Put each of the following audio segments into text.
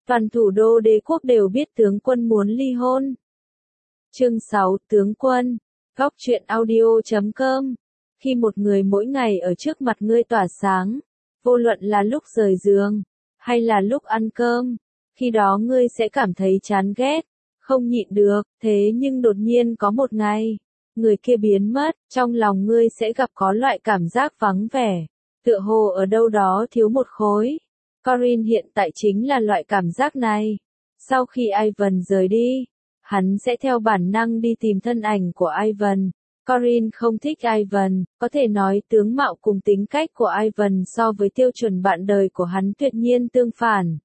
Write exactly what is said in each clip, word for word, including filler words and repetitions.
Toàn thủ đô đế quốc đều biết tướng quân muốn ly hôn. Chương sáu, tướng quân. Góc truyện audio chấm com. Khi một người mỗi ngày ở trước mặt ngươi tỏa sáng, vô luận là lúc rời giường, hay là lúc ăn cơm, khi đó ngươi sẽ cảm thấy chán ghét, không nhịn được, thế nhưng đột nhiên có một ngày, người kia biến mất, trong lòng ngươi sẽ gặp có loại cảm giác vắng vẻ, tựa hồ ở đâu đó thiếu một khối. Corinne hiện tại chính là loại cảm giác này. Sau khi Ivan rời đi, hắn sẽ theo bản năng đi tìm thân ảnh của Ivan. Corinne không thích Ivan, có thể nói tướng mạo cùng tính cách của Ivan so với tiêu chuẩn bạn đời của hắn tuyệt nhiên tương phản.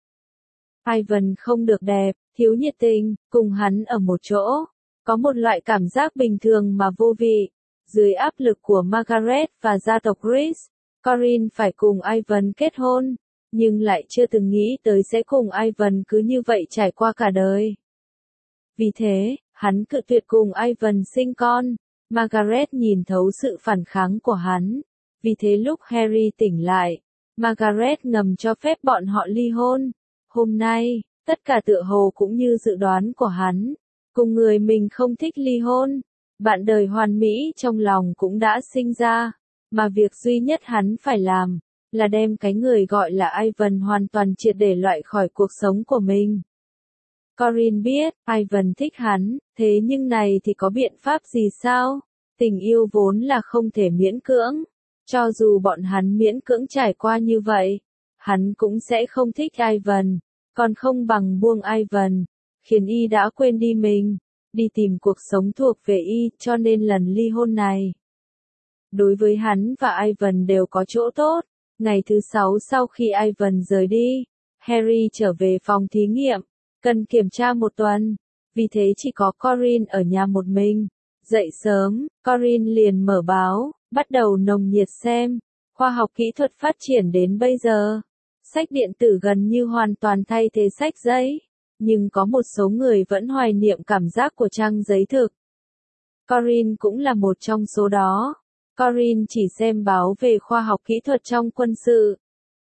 Ivan không được đẹp, thiếu nhiệt tình, cùng hắn ở một chỗ, có một loại cảm giác bình thường mà vô vị. Dưới áp lực của Margaret và gia tộc Rees, Corinne phải cùng Ivan kết hôn, nhưng lại chưa từng nghĩ tới sẽ cùng Ivan cứ như vậy trải qua cả đời. Vì thế, hắn cự tuyệt cùng Ivan sinh con. Margaret nhìn thấu sự phản kháng của hắn. Vì thế lúc Harry tỉnh lại, Margaret ngầm cho phép bọn họ ly hôn. Hôm nay, tất cả tựa hồ cũng như dự đoán của hắn. Cùng người mình không thích ly hôn, bạn đời hoàn mỹ trong lòng cũng đã sinh ra. Mà việc duy nhất hắn phải làm, là đem cái người gọi là Ivan hoàn toàn triệt để loại khỏi cuộc sống của mình. Corinne biết, Ivan thích hắn, thế nhưng này thì có biện pháp gì sao? Tình yêu vốn là không thể miễn cưỡng. Cho dù bọn hắn miễn cưỡng trải qua như vậy, hắn cũng sẽ không thích Ivan, còn không bằng buông Ivan, khiến y đã quên đi mình, đi tìm cuộc sống thuộc về y, cho nên lần ly hôn này. Đối với hắn và Ivan đều có chỗ tốt. Ngày thứ sáu sau khi Ivan rời đi, Harry trở về phòng thí nghiệm, cần kiểm tra một tuần, vì thế chỉ có Corinne ở nhà một mình. Dậy sớm, Corinne liền mở báo, bắt đầu nồng nhiệt xem, khoa học kỹ thuật phát triển đến bây giờ. Sách điện tử gần như hoàn toàn thay thế sách giấy, nhưng có một số người vẫn hoài niệm cảm giác của trang giấy thực. Corinne cũng là một trong số đó. Corinne chỉ xem báo về khoa học kỹ thuật trong quân sự.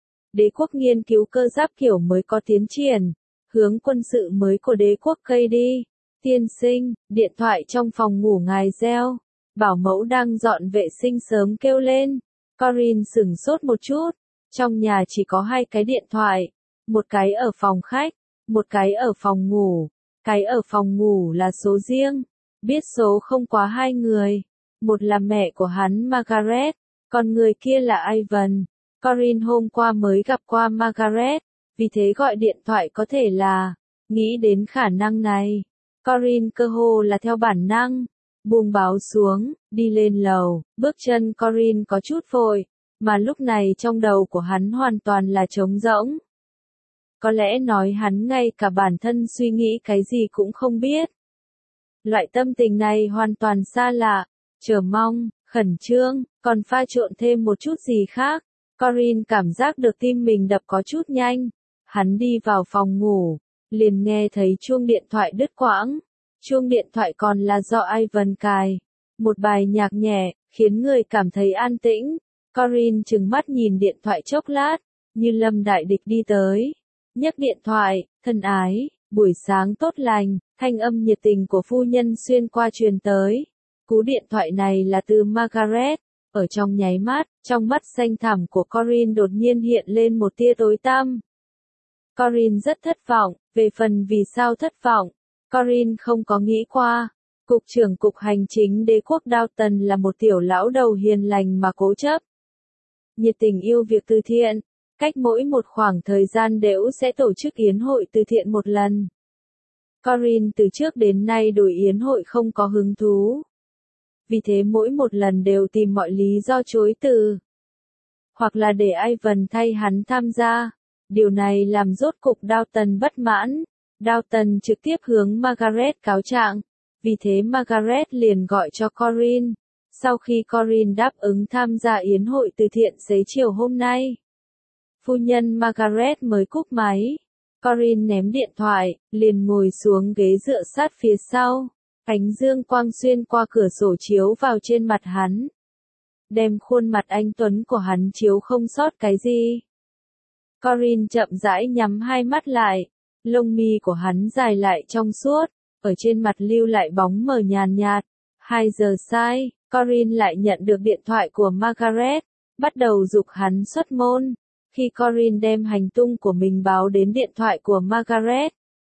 Đế quốc nghiên cứu cơ giáp kiểu mới có tiến triển, hướng quân sự mới của đế quốc cây đi. Tiên sinh, điện thoại trong phòng ngủ ngài reo. Bảo mẫu đang dọn vệ sinh sớm kêu lên. Corinne sửng sốt một chút. Trong nhà chỉ có hai cái điện thoại. Một cái ở phòng khách, một cái ở phòng ngủ. Cái ở phòng ngủ là số riêng. Biết số không quá hai người. Một là mẹ của hắn Margaret, còn người kia là Ivan. Corinne hôm qua mới gặp qua Margaret, vì thế gọi điện thoại có thể là, nghĩ đến khả năng này. Corinne cơ hồ là theo bản năng, buông báo xuống, đi lên lầu, bước chân Corinne có chút vội, mà lúc này trong đầu của hắn hoàn toàn là trống rỗng. Có lẽ nói hắn ngay cả bản thân suy nghĩ cái gì cũng không biết. Loại tâm tình này hoàn toàn xa lạ. Chờ mong, khẩn trương, còn pha trộn thêm một chút gì khác. Corinne cảm giác được tim mình đập có chút nhanh. Hắn đi vào phòng ngủ, liền nghe thấy chuông điện thoại đứt quãng. Chuông điện thoại còn là do Ivan cài. Một bài nhạc nhẹ, khiến người cảm thấy an tĩnh. Corinne trừng mắt nhìn điện thoại chốc lát, như lâm đại địch đi tới. Nhấc điện thoại, thân ái, buổi sáng tốt lành, thanh âm nhiệt tình của phu nhân xuyên qua truyền tới. Cú điện thoại này là từ Margaret. Ở trong nháy mắt, trong mắt xanh thẳm của Corinne đột nhiên hiện lên một tia tối tăm. Corinne rất thất vọng, về phần vì sao thất vọng, Corinne không có nghĩ qua. Cục trưởng cục hành chính đế quốc Dalton là một tiểu lão đầu hiền lành mà cố chấp. Nhiệt tình yêu việc từ thiện, cách mỗi một khoảng thời gian đều sẽ tổ chức yến hội từ thiện một lần. Corinne từ trước đến nay đối yến hội không có hứng thú. Vì thế mỗi một lần đều tìm mọi lý do chối từ. Hoặc là để Ivan thay hắn tham gia. Điều này làm rốt cục Dalton bất mãn. Dalton trực tiếp hướng Margaret cáo trạng. Vì thế Margaret liền gọi cho Corinne. Sau khi Corinne đáp ứng tham gia yến hội từ thiện xế chiều hôm nay, phu nhân Margaret mới cúp máy. Corinne ném điện thoại, liền ngồi xuống ghế dựa sát phía sau. Ánh dương quang xuyên qua cửa sổ chiếu vào trên mặt hắn. Đem khuôn mặt anh tuấn của hắn chiếu không sót cái gì. Corinne chậm rãi nhắm hai mắt lại. Lông mi của hắn dài lại trong suốt, ở trên mặt lưu lại bóng mờ nhàn nhạt. Hai giờ sai, Corinne lại nhận được điện thoại của Margaret, bắt đầu giục hắn xuất môn. Khi Corinne đem hành tung của mình báo đến điện thoại của Margaret,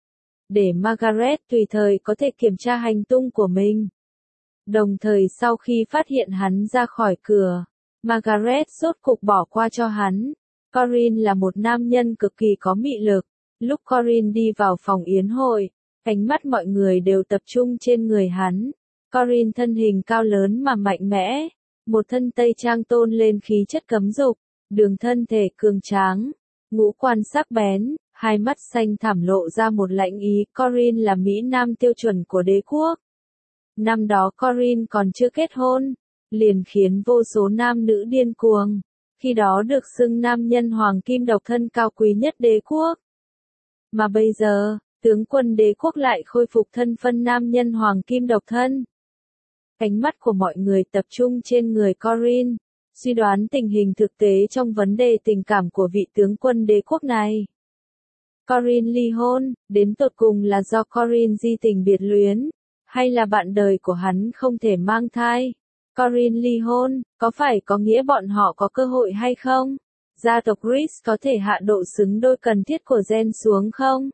để Margaret tùy thời có thể kiểm tra hành tung của mình. Đồng thời sau khi phát hiện hắn ra khỏi cửa, Margaret rốt cục bỏ qua cho hắn. Corinne là một nam nhân cực kỳ có mị lực. Lúc Corinne đi vào phòng yến hội, ánh mắt mọi người đều tập trung trên người hắn. Corinne thân hình cao lớn mà mạnh mẽ, một thân tây trang tôn lên khí chất cấm dục, đường thân thể cường tráng, ngũ quan sắc bén, hai mắt xanh thẳm lộ ra một lãnh ý. Corinne là Mỹ Nam tiêu chuẩn của đế quốc. Năm đó Corinne còn chưa kết hôn, liền khiến vô số nam nữ điên cuồng, khi đó được xưng nam nhân hoàng kim độc thân cao quý nhất đế quốc. Mà bây giờ, tướng quân đế quốc lại khôi phục thân phận nam nhân hoàng kim độc thân. Ánh mắt của mọi người tập trung trên người Corinne, suy đoán tình hình thực tế trong vấn đề tình cảm của vị tướng quân đế quốc này. Corinne ly hôn, đến tột cùng là do Corinne di tình biệt luyến, hay là bạn đời của hắn không thể mang thai? Corinne ly hôn, có phải có nghĩa bọn họ có cơ hội hay không? Gia tộc Reese có thể hạ độ xứng đôi cần thiết của gen xuống không?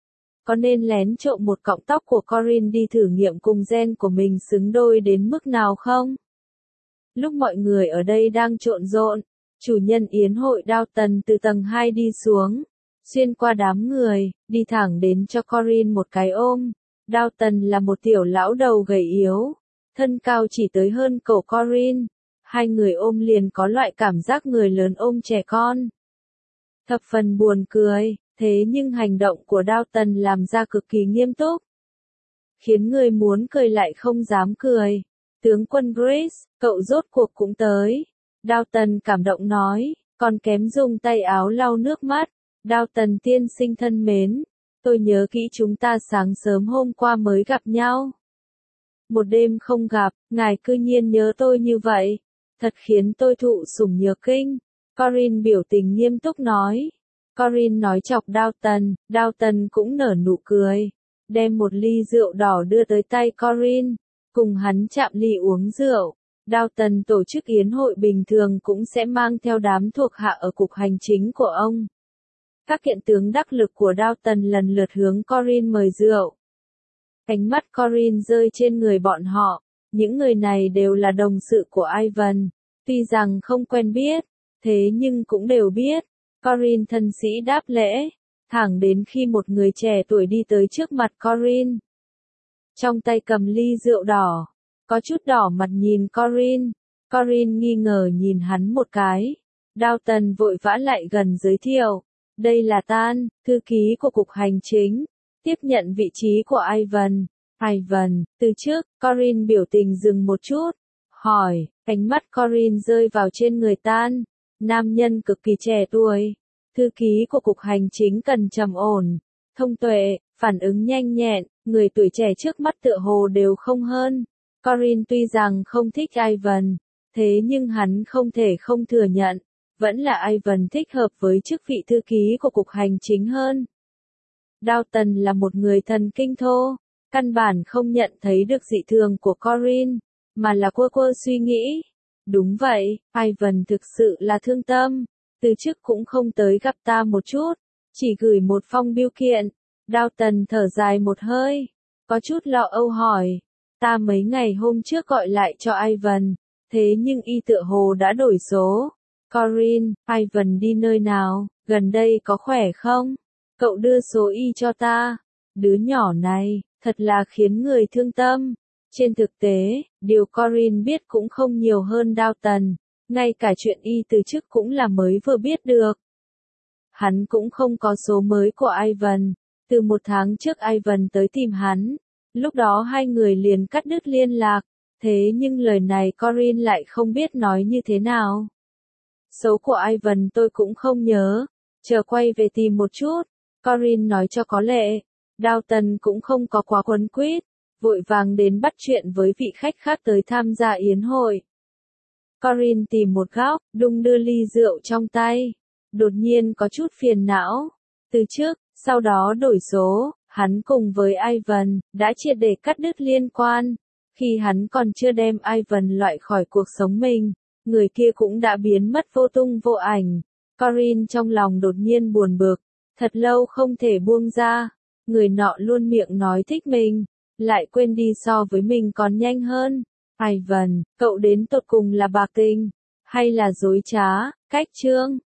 Có nên lén trộm một cọng tóc của Corinne đi thử nghiệm cùng gen của mình xứng đôi đến mức nào không? Lúc mọi người ở đây đang trộn rộn, chủ nhân yến hội Dalton từ tầng hai đi xuống, xuyên qua đám người, đi thẳng đến cho Corinne một cái ôm. Dalton là một tiểu lão đầu gầy yếu, thân cao chỉ tới hơn cổ Corinne. Hai người ôm liền có loại cảm giác người lớn ôm trẻ con. Thập phần buồn cười, thế nhưng hành động của Dalton làm ra cực kỳ nghiêm túc, khiến người muốn cười lại không dám cười. Tướng quân Grace, cậu rốt cuộc cũng tới. Dalton cảm động nói, còn kém dùng tay áo lau nước mắt. Dalton tiên sinh thân mến, tôi nhớ kỹ chúng ta sáng sớm hôm qua mới gặp nhau. Một đêm không gặp, ngài cư nhiên nhớ tôi như vậy. Thật khiến tôi thụ sủng nhược kinh. Corinne biểu tình nghiêm túc nói. Corinne nói chọc Dalton, Dalton cũng nở nụ cười, đem một ly rượu đỏ đưa tới tay Corinne, cùng hắn chạm ly uống rượu. Dalton tổ chức yến hội bình thường cũng sẽ mang theo đám thuộc hạ ở cục hành chính của ông. Các kiện tướng đắc lực của Dalton lần lượt hướng Corinne mời rượu. Ánh mắt Corinne rơi trên người bọn họ, những người này đều là đồng sự của Ivan, tuy rằng không quen biết, thế nhưng cũng đều biết. Corinne thân sĩ đáp lễ, thẳng đến khi một người trẻ tuổi đi tới trước mặt Corinne. Trong tay cầm ly rượu đỏ, có chút đỏ mặt nhìn Corinne. Corinne nghi ngờ nhìn hắn một cái. Dalton vội vã lại gần giới thiệu, đây là Tan, thư ký của cục hành chính, tiếp nhận vị trí của Ivan. Ivan, từ trước, Corinne biểu tình dừng một chút, hỏi, ánh mắt Corinne rơi vào trên người Tan. Nam nhân cực kỳ trẻ tuổi, thư ký của cục hành chính cần trầm ổn, thông tuệ, phản ứng nhanh nhẹn, người tuổi trẻ trước mắt tựa hồ đều không hơn. Corinne tuy rằng không thích Ivan, thế nhưng hắn không thể không thừa nhận, vẫn là Ivan thích hợp với chức vị thư ký của cục hành chính hơn. Dalton là một người thần kinh thô, căn bản không nhận thấy được dị thường của Corinne, mà là quơ quơ suy nghĩ. Đúng vậy, Ivan thực sự là thương tâm, từ trước cũng không tới gặp ta một chút, chỉ gửi một phong bưu kiện. Dalton thở dài một hơi, có chút lo âu hỏi, ta mấy ngày hôm trước gọi lại cho Ivan, thế nhưng y tựa hồ đã đổi số. Corinne, Ivan đi nơi nào, gần đây có khỏe không? Cậu đưa số y cho ta. Đứa nhỏ này, thật là khiến người thương tâm. Trên thực tế, điều Corinne biết cũng không nhiều hơn Dalton, ngay cả chuyện y từ chức cũng là mới vừa biết được. Hắn cũng không có số mới của Ivan, từ một tháng trước Ivan tới tìm hắn, lúc đó hai người liền cắt đứt liên lạc, thế nhưng lời này Corinne lại không biết nói như thế nào. Số của Ivan tôi cũng không nhớ, chờ quay về tìm một chút, Corinne nói cho có lệ. Dalton cũng không có quá quấn quýt, vội vàng đến bắt chuyện với vị khách khác tới tham gia yến hội. Corinne tìm một góc, đung đưa ly rượu trong tay, đột nhiên có chút phiền não. Từ trước, Sau đó đổi số, hắn cùng với Ivan đã triệt để cắt đứt liên quan. Khi hắn còn chưa đem Ivan loại khỏi cuộc sống mình, người kia cũng đã biến mất vô tung vô ảnh. Corinne trong lòng đột nhiên buồn bực, thật lâu không thể buông ra. Người nọ luôn miệng nói thích mình, lại quên đi so với mình còn nhanh hơn. Ivan, cậu đến tột cùng là bạc tình, hay là dối trá, cách trương?